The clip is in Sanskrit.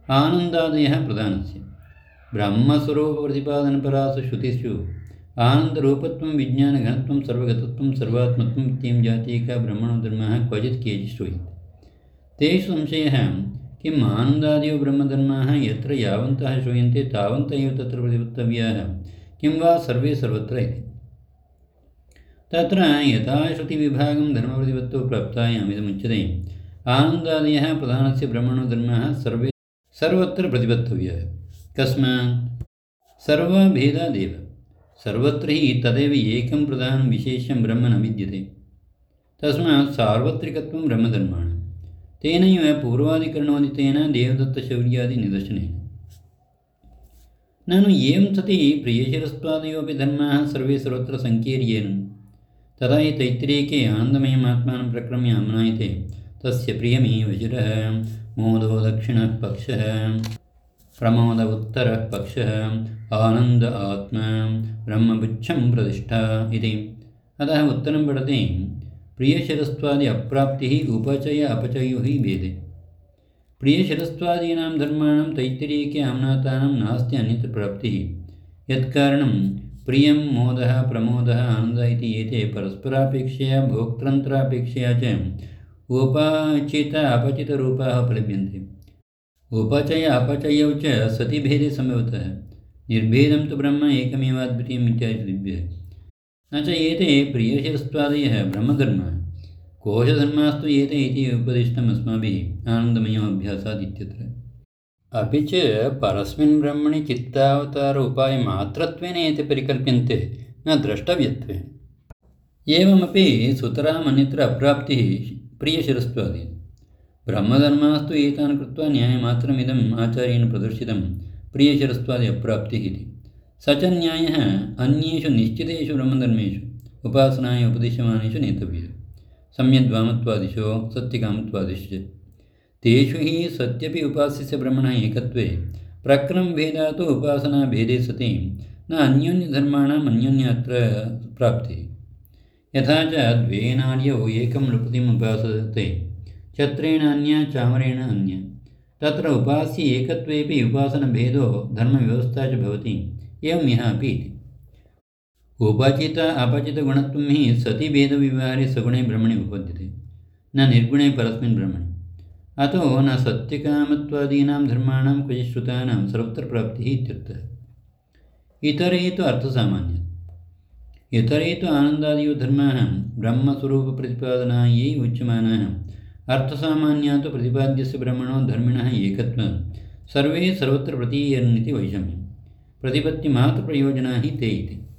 आनन्दादयः प्रधानस्य ब्रह्मस्वरूपप्रतिपादनपरासु श्रुतिषु आनन्दरूपत्वं विज्ञानघनत्वं सर्वगतत्वं सर्वात्मत्वम् इत्ययं जातीका ब्रह्मणो धर्मः क्वचित् केचित् श्रूयन्ते। तेषु संशयः किम् आनन्दादयो ब्रह्मधर्माः यत्र यावन्तः श्रूयन्ते तावन्तः एव तत्र प्रतिपत्तव्याः किं वा सर्वे सर्वत्र इति। तत्र यथा श्रुतिविभागं धर्मप्रतिपत्तौ प्राप्तायाम् इदमुच्यते आनन्दादयः प्रधानस्य ब्रह्मणो धर्मः सर्वत्र प्रतिपत्तव्यः। कस्मात् सर्वभेदादेव सर्वत्र हि तदेव एकं प्रधानं विशेषं ब्रह्म न विद्यते। तस्मात् सार्वत्रिकत्वं ब्रह्मधर्माणां तेनैव पूर्वादिकरणोदितेन देवदत्तशौर्यादिनिदर्शनेन। ननु एवं सति प्रियशिरस्त्वादयोऽपि धर्माः सर्वे सर्वत्र सङ्कीर्येण तदा हि तैत्तिरीयके आनन्दमयम् आत्मानं प्रक्रम्य आम्नायते तस्य प्रियमेव शिरः मोदो दक्षिणः पक्षः प्रमोद उत्तरः पक्षः आनन्द आत्मा ब्रह्मपुच्छं प्रतिष्ठा इति। अतः उत्तरं पठति प्रियशिरस्त्वादि अप्राप्तिः उपचय अपचयो हि भेदे। प्रियशिरस्त्वादीनां धर्माणां तैत्तिरीयके आम्नातानां नास्ति अन्यत्र प्राप्तिः। यत्कारणं प्रियं मोदः प्रमोदः आनन्दः इति एते परस्परापेक्षया भोक्तृन्तरापेक्षया च उपाचित अपचितरूपाः उपलभ्यन्ते। उपचय अपचयौ च सति भेदे सम्भवतः। निर्भेदं तु ब्रह्म एकमेवाद्वितीयम् इत्यादि श्रुतिभ्यः। न च एते प्रियशिरस्त्वादयः ब्रह्मधर्माः कोशधर्मास्तु एते इति उपदिष्टम् अस्माभिः आनन्दमयोऽभ्यासात् इत्यत्र। अपि च परस्मिन् ब्रह्मणि चित्तावतार उपायमात्रत्वेन एते परिकल्प्यन्ते न द्रष्टव्यत्वेन। एवमपि सुतराम् अन्यत्र अप्राप्तिः प्रियशिरस्त्वादि ब्रह्मधर्मास्तु एतान् कृत्वा न्यायमात्रमिदम् आचार्येण प्रदर्शितं प्रियशिरस्त्वादि अप्राप्तिः इति। स च न्यायः अन्येषु निश्चितेषु ब्रह्मधर्मेषु उपासनाय उपदिश्यमानेषु नेतव्यः। सम्यग्वामत्वादिषु सत्यकामत्वादिषु च तेषु हि सत्यपि उपास्यस्य ब्रह्मणः एकत्वे प्रक्रमभेदात् उपासनाभेदे सति न अन्योन्यधर्माणाम् अन्योन्यत्र प्राप्तिः। यथा च द्वेनार्यौ एकं नृपतिम् उपासते छत्रेण अन्य चामरेण अन्य तत्र उपास्य एकत्वेपि उपासनभेदो धर्मव्यवस्था च भवति। एवं यः अपि इति। उपचित अपचितगुणत्वं हि सति भेदव्यवहारे सगुणे ब्रह्मणि उपपद्यते न निर्गुणे परस्मिन् ब्रह्मणि। अतो न सत्यकामत्वादीनां धर्माणां क्वचित् श्रुतानां सर्वत्र प्राप्तिः इत्यर्थः। इतरे तु अर्थसामान्यः। इतरे तु आनन्दादयो धर्माः ब्रह्मस्वरूपप्रतिपादनायै उच्यमानाः अर्थसामान्यात् प्रतिपाद्यस्य ब्रह्मणो धर्मिणः एकत्वं सर्वे सर्वत्र प्रतीयन्निति वैषम्यं प्रतिपत्तिमात्रप्रयोजना हि ते इति।